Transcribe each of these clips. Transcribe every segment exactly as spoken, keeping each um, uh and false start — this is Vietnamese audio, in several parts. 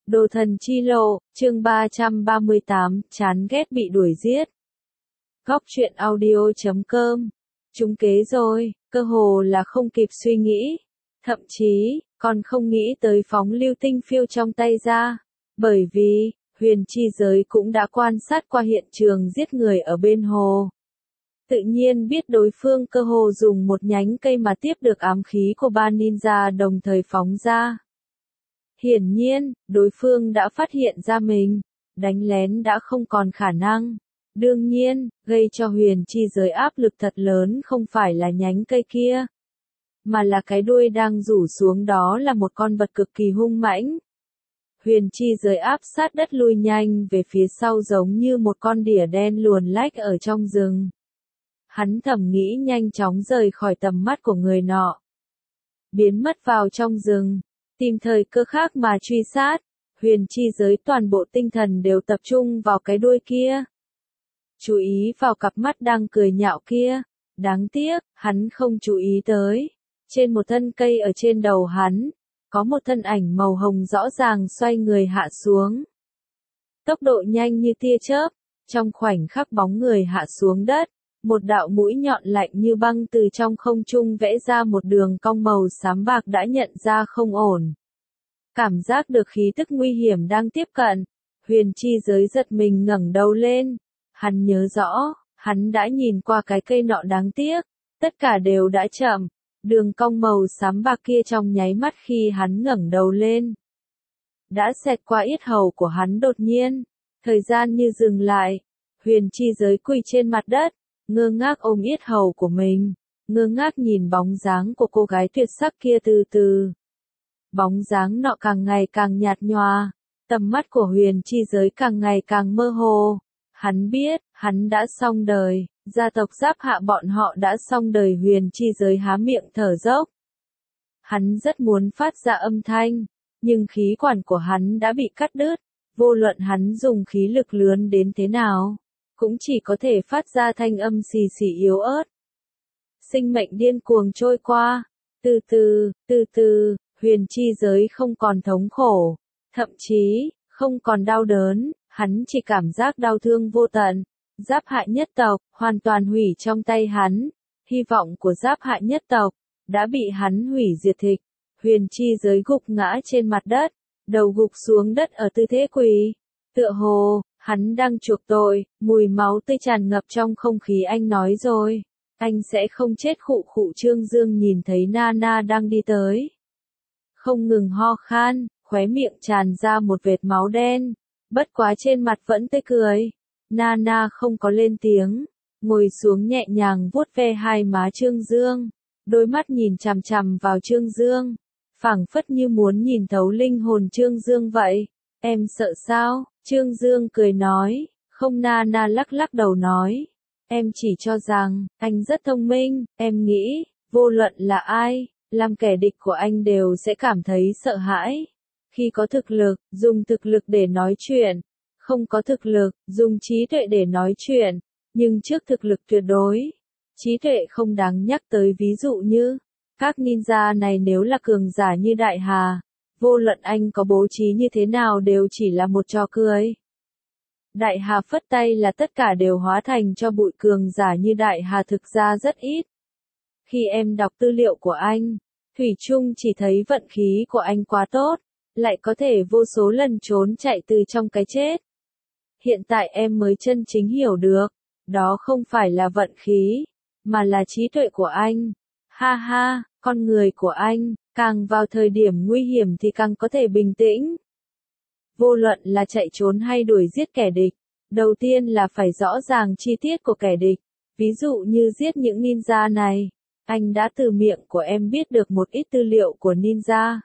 Đồ thần chi lộ, chương ba trăm ba mươi tám, chán ghét bị đuổi giết. Góc truyện audio chấm com. Trúng kế rồi, cơ hồ là không kịp suy nghĩ. Thậm chí, còn không nghĩ tới phóng lưu tinh phiêu trong tay ra. Bởi vì, huyền chi giới cũng đã quan sát qua hiện trường giết người ở bên hồ. Tự nhiên biết đối phương cơ hồ dùng một nhánh cây mà tiếp được ám khí của ba ninja đồng thời phóng ra. Hiển nhiên, đối phương đã phát hiện ra mình, đánh lén đã không còn khả năng. Đương nhiên, gây cho huyền chi giới áp lực thật lớn không phải là nhánh cây kia, mà là cái đuôi đang rủ xuống đó là một con vật cực kỳ hung mãnh. Huyền chi giới áp sát đất lui nhanh về phía sau giống như một con đỉa đen luồn lách ở trong rừng. Hắn thầm nghĩ nhanh chóng rời khỏi tầm mắt của người nọ. Biến mất vào trong rừng. Tìm thời cơ khác mà truy sát, huyền chi giới toàn bộ tinh thần đều tập trung vào cái đuôi kia. Chú ý vào cặp mắt đang cười nhạo kia, đáng tiếc, hắn không chú ý tới. Trên một thân cây ở trên đầu hắn, có một thân ảnh màu hồng rõ ràng xoay người hạ xuống. Tốc độ nhanh như tia chớp, trong khoảnh khắc bóng người hạ xuống đất, một đạo mũi nhọn lạnh như băng từ trong không trung vẽ ra một đường cong màu xám bạc đã nhận ra không ổn. Cảm giác được khí tức nguy hiểm đang tiếp cận, huyền chi giới giật mình ngẩng đầu lên. Hắn nhớ rõ, hắn đã nhìn qua cái cây nọ đáng tiếc, tất cả đều đã chậm. Đường cong màu xám bạc kia trong nháy mắt khi hắn ngẩng đầu lên, đã xẹt qua yết hầu của hắn đột nhiên, thời gian như dừng lại. Huyền chi giới quỳ trên mặt đất, ngơ ngác ôm yết hầu của mình, ngơ ngác nhìn bóng dáng của cô gái tuyệt sắc kia từ từ. Bóng dáng nọ càng ngày càng nhạt nhòa, tầm mắt của huyền chi giới càng ngày càng mơ hồ. Hắn biết, hắn đã xong đời, gia tộc Giáp Hạ bọn họ đã xong đời. Huyền chi giới há miệng thở dốc. Hắn rất muốn phát ra âm thanh, nhưng khí quản của hắn đã bị cắt đứt, vô luận hắn dùng khí lực lớn đến thế nào, cũng chỉ có thể phát ra thanh âm xì xì yếu ớt. Sinh mệnh điên cuồng trôi qua, từ từ, từ từ, huyền chi giới không còn thống khổ, thậm chí, không còn đau đớn, hắn chỉ cảm giác đau thương vô tận. Giáp Hạ nhất tộc, hoàn toàn hủy trong tay hắn, hy vọng của Giáp Hạ nhất tộc, đã bị hắn hủy diệt thịch. Huyền chi giới gục ngã trên mặt đất, đầu gục xuống đất ở tư thế quỳ, tựa hồ, hắn đang chuộc tội. Mùi máu tươi tràn ngập trong không khí. Anh nói rồi, anh sẽ không chết. Khụ khụ. Trương Dương nhìn thấy Nana đang đi tới, không ngừng ho khan, khóe miệng tràn ra một vệt máu đen, bất quá trên mặt vẫn tươi cười. Nana không có lên tiếng, ngồi xuống nhẹ nhàng vuốt ve hai má Trương Dương, đôi mắt nhìn chằm chằm vào Trương Dương, phảng phất như muốn nhìn thấu linh hồn Trương Dương vậy. Em sợ sao? Trương Dương cười nói. Không. Nana lắc lắc đầu nói, em chỉ cho rằng, anh rất thông minh, em nghĩ, vô luận là ai, làm kẻ địch của anh đều sẽ cảm thấy sợ hãi. Khi có thực lực, dùng thực lực để nói chuyện, không có thực lực, dùng trí tuệ để nói chuyện, nhưng trước thực lực tuyệt đối, trí tuệ không đáng nhắc tới. Ví dụ như, các ninja này nếu là cường giả như Đại Hà, vô luận anh có bố trí như thế nào đều chỉ là một trò cười. Đại Hà phất tay là tất cả đều hóa thành cho bụi. Cường giả như Đại Hà thực ra rất ít. Khi em đọc tư liệu của anh, thủy chung chỉ thấy vận khí của anh quá tốt, lại có thể vô số lần trốn chạy từ trong cái chết. Hiện tại em mới chân chính hiểu được, đó không phải là vận khí, mà là trí tuệ của anh. Ha ha, con người của anh, càng vào thời điểm nguy hiểm thì càng có thể bình tĩnh. Vô luận là chạy trốn hay đuổi giết kẻ địch, đầu tiên là phải rõ ràng chi tiết của kẻ địch. Ví dụ như giết những ninja này, anh đã từ miệng của em biết được một ít tư liệu của ninja.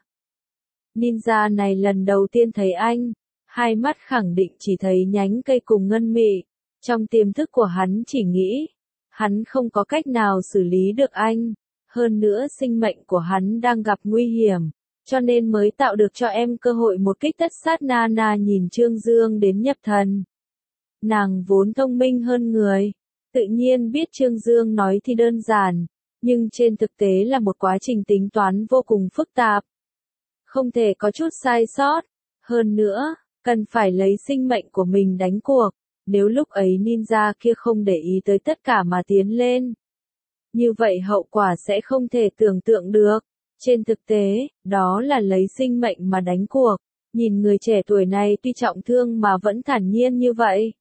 Ninja này lần đầu tiên thấy anh, hai mắt khẳng định chỉ thấy nhánh cây cùng ngân mị. Trong tiềm thức của hắn chỉ nghĩ, hắn không có cách nào xử lý được anh. Hơn nữa sinh mệnh của hắn đang gặp nguy hiểm, cho nên mới tạo được cho em cơ hội một kích tất sát. Nana nhìn Trương Dương đến nhập thần. Nàng vốn thông minh hơn người, tự nhiên biết Trương Dương nói thì đơn giản, nhưng trên thực tế là một quá trình tính toán vô cùng phức tạp. Không thể có chút sai sót. Hơn nữa, cần phải lấy sinh mệnh của mình đánh cuộc, nếu lúc ấy ninja kia không để ý tới tất cả mà tiến lên. Như vậy hậu quả sẽ không thể tưởng tượng được. Trên thực tế, đó là lấy sinh mệnh mà đánh cuộc. Nhìn người trẻ tuổi này tuy trọng thương mà vẫn thản nhiên như vậy.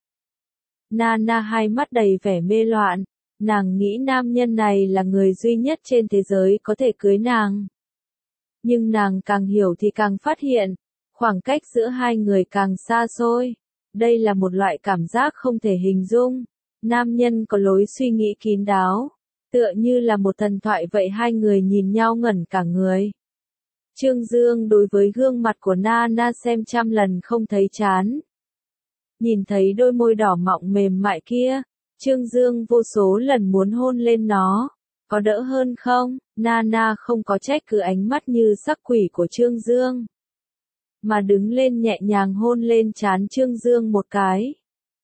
Nana hai mắt đầy vẻ mê loạn. Nàng nghĩ nam nhân này là người duy nhất trên thế giới có thể cưới nàng. Nhưng nàng càng hiểu thì càng phát hiện, khoảng cách giữa hai người càng xa xôi. Đây là một loại cảm giác không thể hình dung. Nam nhân có lối suy nghĩ kín đáo, tựa như là một thần thoại vậy. Hai người nhìn nhau ngẩn cả người. Trương Dương đối với gương mặt của Nana xem trăm lần không thấy chán. Nhìn thấy đôi môi đỏ mọng mềm mại kia, Trương Dương vô số lần muốn hôn lên nó. Có đỡ hơn không? Nana không có trách cứ ánh mắt như sắc quỷ của Trương Dương, mà đứng lên nhẹ nhàng hôn lên trán Trương Dương một cái.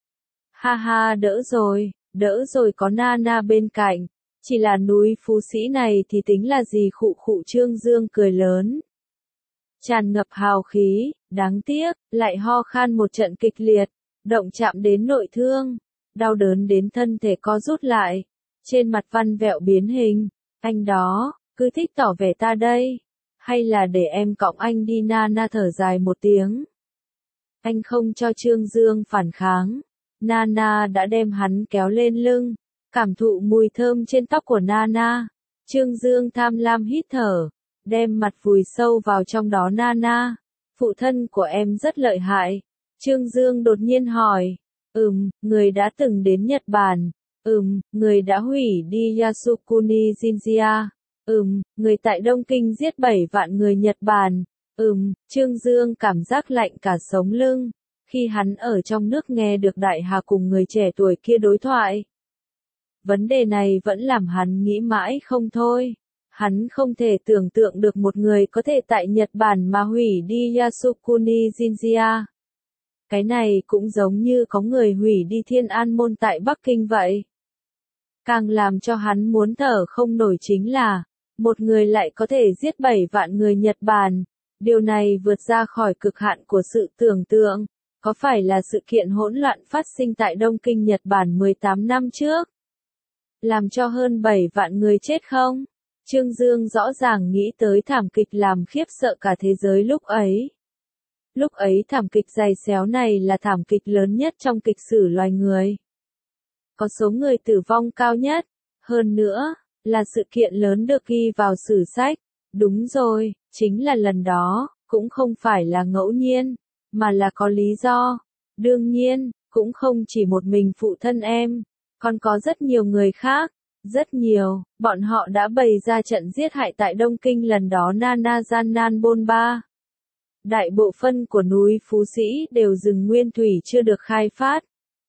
Ha ha, đỡ rồi, đỡ rồi, có Nana bên cạnh. Chỉ là núi Phú Sĩ này thì tính là gì? Khụ khụ. Trương Dương cười lớn, tràn ngập hào khí. Đáng tiếc, lại ho khan một trận kịch liệt, động chạm đến nội thương, đau đớn đến thân thể co rút lại, trên mặt văn vẹo biến hình. Anh đó, cứ thích tỏ vẻ ta đây, hay là để em cõng anh đi? Nana thở dài một tiếng. Anh không cho Trương Dương phản kháng. Nana đã đem hắn kéo lên lưng, cảm thụ mùi thơm trên tóc của Nana. Trương Dương tham lam hít thở, đem mặt vùi sâu vào trong đó. Nana, phụ thân của em rất lợi hại. Trương Dương đột nhiên hỏi. Ừm, người đã từng đến Nhật Bản. Ừm, người đã hủy đi Yasukuni Jinja. Ừm, người tại Đông Kinh giết bảy vạn người Nhật Bản. Ừm, Trương Dương cảm giác lạnh cả sống lưng, khi hắn ở trong nước nghe được Đại Hà cùng người trẻ tuổi kia đối thoại. Vấn đề này vẫn làm hắn nghĩ mãi không thôi. Hắn không thể tưởng tượng được một người có thể tại Nhật Bản mà hủy đi Yasukuni Jinja. Cái này cũng giống như có người hủy đi Thiên An Môn tại Bắc Kinh vậy. Càng làm cho hắn muốn thở không nổi chính là, một người lại có thể giết bảy vạn người Nhật Bản. Điều này vượt ra khỏi cực hạn của sự tưởng tượng. Có phải là sự kiện hỗn loạn phát sinh tại Đông Kinh Nhật Bản mười tám năm trước, làm cho hơn bảy vạn người chết không? Trương Dương rõ ràng nghĩ tới thảm kịch làm khiếp sợ cả thế giới lúc ấy. Lúc ấy thảm kịch giày xéo này là thảm kịch lớn nhất trong kịch sử loài người. Có số người tử vong cao nhất. Hơn nữa, là sự kiện lớn được ghi vào sử sách. Đúng rồi, chính là lần đó, cũng không phải là ngẫu nhiên, mà là có lý do. Đương nhiên, cũng không chỉ một mình phụ thân em, còn có rất nhiều người khác. Rất nhiều, bọn họ đã bày ra trận giết hại tại Đông Kinh lần đó. Nana gian nan bôn ba. Đại bộ phân của núi Phú Sĩ đều rừng nguyên thủy chưa được khai phát.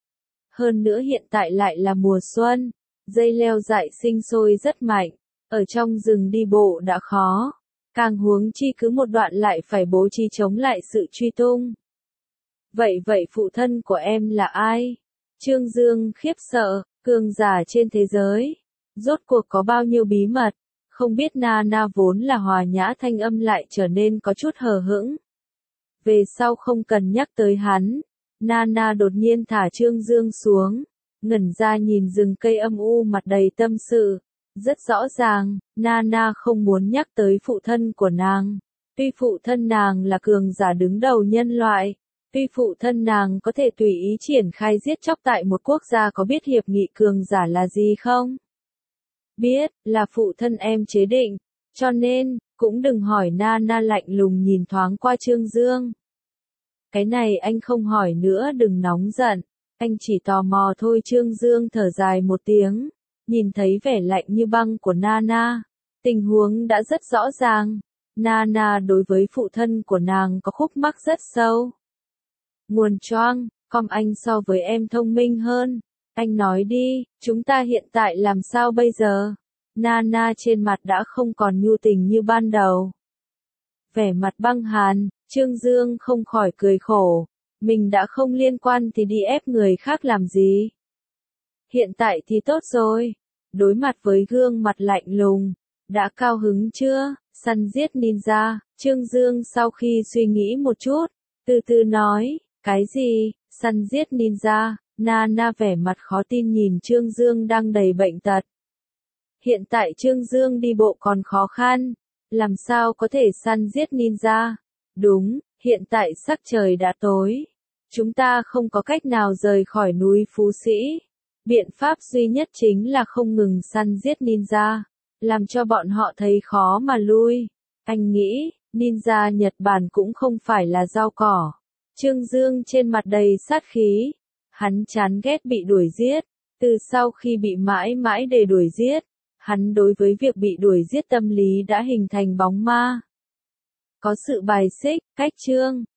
Hơn nữa hiện tại lại là mùa xuân, dây leo dại sinh sôi rất mạnh, ở trong rừng đi bộ đã khó, càng huống chi cứ một đoạn lại phải bố trí chống lại sự truy tung. Vậy vậy phụ thân của em là ai? Trương Dương khiếp sợ, cường giả trên thế giới, rốt cuộc có bao nhiêu bí mật, không biết. Nana vốn là hòa nhã thanh âm lại trở nên có chút hờ hững. Về sau không cần nhắc tới hắn. Nana đột nhiên thả Trương Dương xuống, ngẩn ra nhìn rừng cây âm u mặt đầy tâm sự. Rất rõ ràng, Nana không muốn nhắc tới phụ thân của nàng. Tuy phụ thân nàng là cường giả đứng đầu nhân loại, tuy phụ thân nàng có thể tùy ý triển khai giết chóc tại một quốc gia, có biết hiệp nghị cường giả là gì không? Biết, là phụ thân em chế định, cho nên, cũng đừng hỏi. Nana lạnh lùng nhìn thoáng qua Trương Dương. Cái này anh không hỏi nữa, đừng nóng giận, anh chỉ tò mò thôi. Trương Dương thở dài một tiếng, nhìn thấy vẻ lạnh như băng của Nana. Tình huống đã rất rõ ràng, Nana đối với phụ thân của nàng có khúc mắc rất sâu. Nguồn choang, com anh so với em thông minh hơn. Anh nói đi, chúng ta hiện tại làm sao bây giờ? Nana trên mặt đã không còn nhu tình như ban đầu. Vẻ mặt băng hàn, Trương Dương không khỏi cười khổ. Mình đã không liên quan thì đi ép người khác làm gì? Hiện tại thì tốt rồi. Đối mặt với gương mặt lạnh lùng, đã cao hứng chưa? Săn giết ninja. Trương Dương sau khi suy nghĩ một chút, từ từ nói, cái gì, săn giết ninja, Nana vẻ mặt khó tin nhìn Trương Dương đang đầy bệnh tật. Hiện tại Trương Dương đi bộ còn khó khăn, làm sao có thể săn giết ninja? Đúng, hiện tại sắc trời đã tối. Chúng ta không có cách nào rời khỏi núi Phú Sĩ. Biện pháp duy nhất chính là không ngừng săn giết ninja, làm cho bọn họ thấy khó mà lui. Anh nghĩ, ninja Nhật Bản cũng không phải là rau cỏ. Trương Dương trên mặt đầy sát khí. Hắn chán ghét bị đuổi giết. Từ sau khi bị mãi mãi để đuổi giết, hắn đối với việc bị đuổi giết tâm lý đã hình thành bóng ma. Có sự bài xích, cách trương,